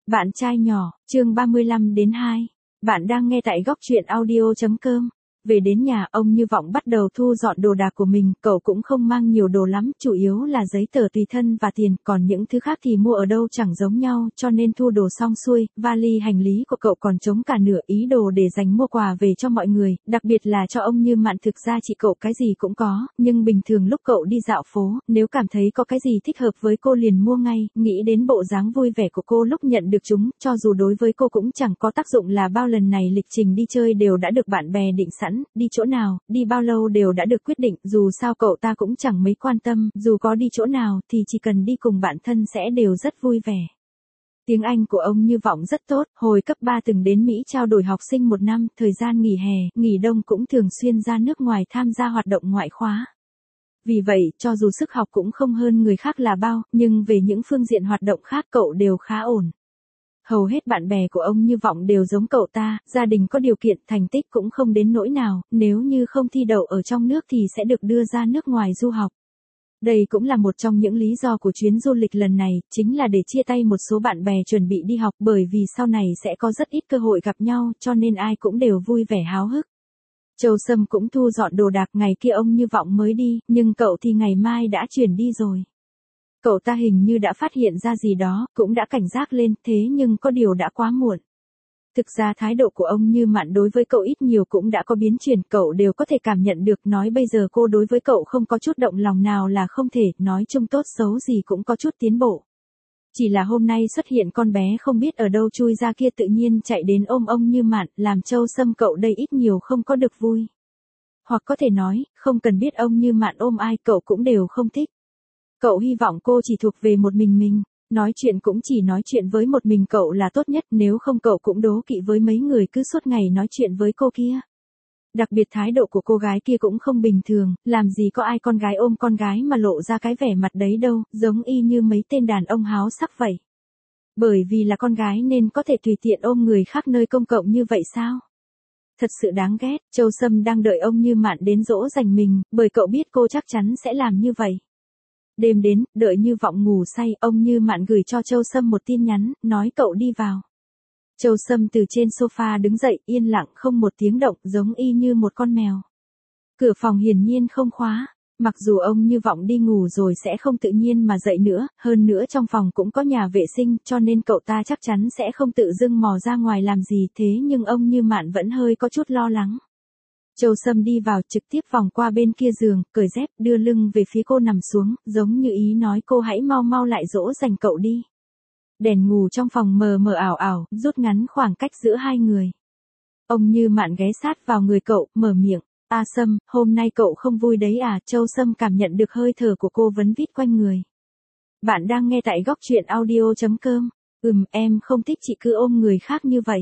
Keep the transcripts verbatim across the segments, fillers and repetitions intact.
Bạn trai nhỏ, chương ba mươi lăm đến hai. Bạn đang nghe tại góc truyện audio chấm com. Về đến nhà, ông Như Vọng bắt đầu thu dọn đồ đạc của mình, cậu cũng không mang nhiều đồ lắm, chủ yếu là giấy tờ tùy thân và tiền, còn những thứ khác thì mua ở đâu chẳng giống nhau, cho nên thu đồ xong xuôi, vali hành lý của cậu còn trống cả nửa, ý đồ để dành mua quà về cho mọi người, đặc biệt là cho ông Như Mạn. Thực ra chị cậu cái gì cũng có, nhưng bình thường lúc cậu đi dạo phố, nếu cảm thấy có cái gì thích hợp với cô liền mua ngay, nghĩ đến bộ dáng vui vẻ của cô lúc nhận được chúng, cho dù đối với cô cũng chẳng có tác dụng là bao, lần này lịch trình đi chơi đều đã được bạn bè định sẵn, đi chỗ nào, đi bao lâu đều đã được quyết định, dù sao cậu ta cũng chẳng mấy quan tâm, dù có đi chỗ nào thì chỉ cần đi cùng bạn thân sẽ đều rất vui vẻ. Tiếng Anh của ông Như Vọng rất tốt, hồi cấp ba từng đến Mỹ trao đổi học sinh một năm, thời gian nghỉ hè, nghỉ đông cũng thường xuyên ra nước ngoài tham gia hoạt động ngoại khóa. Vì vậy, cho dù sức học cũng không hơn người khác là bao, nhưng về những phương diện hoạt động khác cậu đều khá ổn. Hầu hết bạn bè của ông Như Vọng đều giống cậu ta, gia đình có điều kiện, thành tích cũng không đến nỗi nào, nếu như không thi đậu ở trong nước thì sẽ được đưa ra nước ngoài du học. Đây cũng là một trong những lý do của chuyến du lịch lần này, chính là để chia tay một số bạn bè chuẩn bị đi học, bởi vì sau này sẽ có rất ít cơ hội gặp nhau, cho nên ai cũng đều vui vẻ háo hức. Châu Sâm cũng thu dọn đồ đạc, ngày kia ông Như Vọng mới đi, nhưng cậu thì ngày mai đã chuyển đi rồi. Cậu ta hình như đã phát hiện ra gì đó, cũng đã cảnh giác lên, thế nhưng có điều đã quá muộn. Thực ra thái độ của ông Như Mạn đối với cậu ít nhiều cũng đã có biến chuyển, cậu đều có thể cảm nhận được, nói bây giờ cô đối với cậu không có chút động lòng nào là không thể, nói chung tốt xấu gì cũng có chút tiến bộ. Chỉ là hôm nay xuất hiện con bé không biết ở đâu chui ra kia tự nhiên chạy đến ôm ông Như Mạn, làm Châu Sâm cậu đây ít nhiều không có được vui. Hoặc có thể nói, không cần biết ông Như Mạn ôm ai cậu cũng đều không thích. Cậu hy vọng cô chỉ thuộc về một mình mình, nói chuyện cũng chỉ nói chuyện với một mình cậu là tốt nhất, nếu không cậu cũng đố kỵ với mấy người cứ suốt ngày nói chuyện với cô kia. Đặc biệt thái độ của cô gái kia cũng không bình thường, làm gì có ai con gái ôm con gái mà lộ ra cái vẻ mặt đấy đâu, giống y như mấy tên đàn ông háo sắc vậy. Bởi vì là con gái nên có thể tùy tiện ôm người khác nơi công cộng như vậy sao? Thật sự đáng ghét. Châu Sâm đang đợi ông Như Mạn đến dỗ dành mình, bởi cậu biết cô chắc chắn sẽ làm như vậy. Đêm đến, đợi Như Vọng ngủ say, ông Như Mạn gửi cho Châu Sâm một tin nhắn, nói cậu đi vào. Châu Sâm từ trên sofa đứng dậy, yên lặng không một tiếng động, giống y như một con mèo. Cửa phòng hiển nhiên không khóa, mặc dù ông Như Vọng đi ngủ rồi sẽ không tự nhiên mà dậy nữa, hơn nữa trong phòng cũng có nhà vệ sinh, cho nên cậu ta chắc chắn sẽ không tự dưng mò ra ngoài làm gì, thế nhưng ông Như Mạn vẫn hơi có chút lo lắng. Châu Sâm đi vào, trực tiếp vòng qua bên kia giường, cởi dép, đưa lưng về phía cô nằm xuống, giống như ý nói cô hãy mau mau lại dỗ dành cậu đi. Đèn ngủ trong phòng mờ mờ ảo ảo, rút ngắn khoảng cách giữa hai người. Ông Như Mạn ghé sát vào người cậu, mở miệng, "A Sâm, hôm nay cậu không vui đấy à?" Châu Sâm cảm nhận được hơi thở của cô vấn vít quanh người. Bạn đang nghe tại góc truyện audio chấm com. Ừm, em không thích chị cứ ôm người khác như vậy.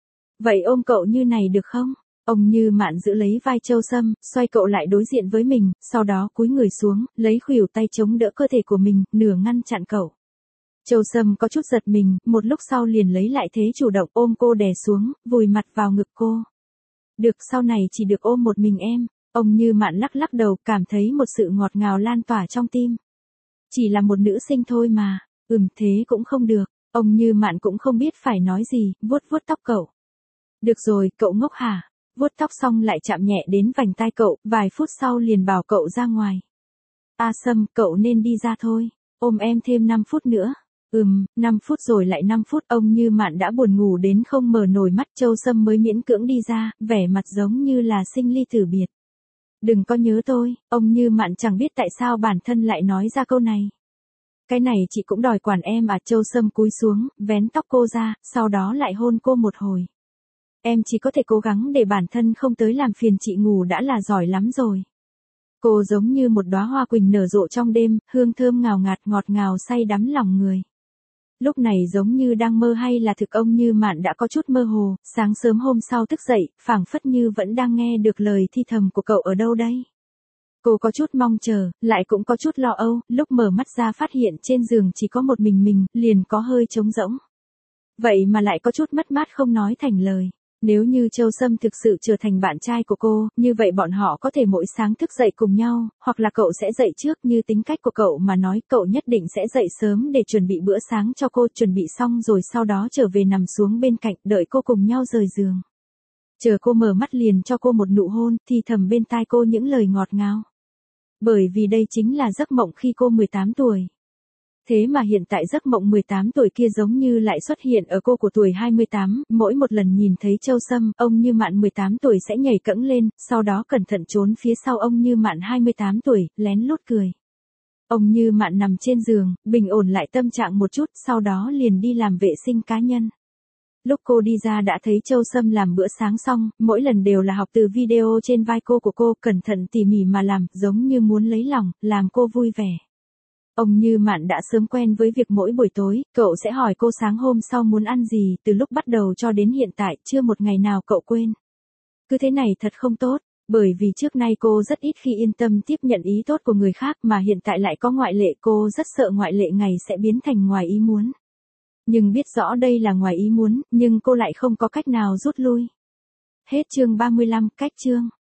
Vậy ôm cậu như này được không? Ông Như Mạn giữ lấy vai Châu Sâm, xoay cậu lại đối diện với mình, sau đó cúi người xuống, lấy khuỷu tay chống đỡ cơ thể của mình, nửa ngăn chặn cậu. Châu Sâm có chút giật mình, một lúc sau liền lấy lại thế chủ động, ôm cô đè xuống, vùi mặt vào ngực cô. Được, sau này chỉ được ôm một mình em. Ông Như Mạn lắc lắc đầu, cảm thấy một sự ngọt ngào lan tỏa trong tim. Chỉ là một nữ sinh thôi mà. Ừm, thế cũng không được. Ông Như Mạn cũng không biết phải nói gì, vuốt vuốt tóc cậu. Được rồi, cậu ngốc hả? Vuốt tóc xong lại chạm nhẹ đến vành tai cậu, vài phút sau liền bảo cậu ra ngoài. A Sâm, cậu nên đi ra thôi, ôm em thêm năm phút nữa. Ừm, năm phút rồi lại năm phút, ông Như Mạn đã buồn ngủ đến không mở nổi mắt, Châu Sâm mới miễn cưỡng đi ra, vẻ mặt giống như là sinh ly tử biệt. Đừng có nhớ tôi, ông Như Mạn chẳng biết tại sao bản thân lại nói ra câu này. Cái này chị cũng đòi quản em à? Châu Sâm cúi xuống, vén tóc cô ra, sau đó lại hôn cô một hồi. Em chỉ có thể cố gắng để bản thân không tới làm phiền chị ngủ đã là giỏi lắm rồi. Cô giống như một đóa hoa quỳnh nở rộ trong đêm, hương thơm ngào ngạt ngọt ngào say đắm lòng người. Lúc này giống như đang mơ hay là thực, ông Như Mạn đã có chút mơ hồ, sáng sớm hôm sau thức dậy, phảng phất như vẫn đang nghe được lời thi thầm của cậu ở đâu đây. Cô có chút mong chờ, lại cũng có chút lo âu, lúc mở mắt ra phát hiện trên giường chỉ có một mình mình, liền có hơi trống rỗng. Vậy mà lại có chút mất mát không nói thành lời. Nếu như Châu Sâm thực sự trở thành bạn trai của cô, như vậy bọn họ có thể mỗi sáng thức dậy cùng nhau, hoặc là cậu sẽ dậy trước như tính cách của cậu mà nói, cậu nhất định sẽ dậy sớm để chuẩn bị bữa sáng cho cô, chuẩn bị xong rồi sau đó trở về nằm xuống bên cạnh, đợi cô cùng nhau rời giường. Chờ cô mở mắt liền cho cô một nụ hôn, thì thầm bên tai cô những lời ngọt ngào. Bởi vì đây chính là giấc mộng khi cô mười tám tuổi. Thế mà hiện tại giấc mộng mười tám tuổi kia giống như lại xuất hiện ở cô của tuổi hai mươi tám, mỗi một lần nhìn thấy Châu Sâm, ông Như Mạn mười tám tuổi sẽ nhảy cẫng lên, sau đó cẩn thận trốn phía sau ông Như Mạn hai mươi tám tuổi, lén lút cười. Ông Như Mạn nằm trên giường, bình ổn lại tâm trạng một chút, sau đó liền đi làm vệ sinh cá nhân. Lúc cô đi ra đã thấy Châu Sâm làm bữa sáng xong, mỗi lần đều là học từ video trên vai cô của cô, cẩn thận tỉ mỉ mà làm, giống như muốn lấy lòng, làm cô vui vẻ. Ông Như Mạn đã sớm quen với việc mỗi buổi tối, cậu sẽ hỏi cô sáng hôm sau muốn ăn gì, từ lúc bắt đầu cho đến hiện tại, chưa một ngày nào cậu quên. Cứ thế này thật không tốt, bởi vì trước nay cô rất ít khi yên tâm tiếp nhận ý tốt của người khác mà hiện tại lại có ngoại lệ, cô rất sợ ngoại lệ ngày sẽ biến thành ngoài ý muốn. Nhưng biết rõ đây là ngoài ý muốn, nhưng cô lại không có cách nào rút lui. Hết chương ba mươi lăm, cách chương.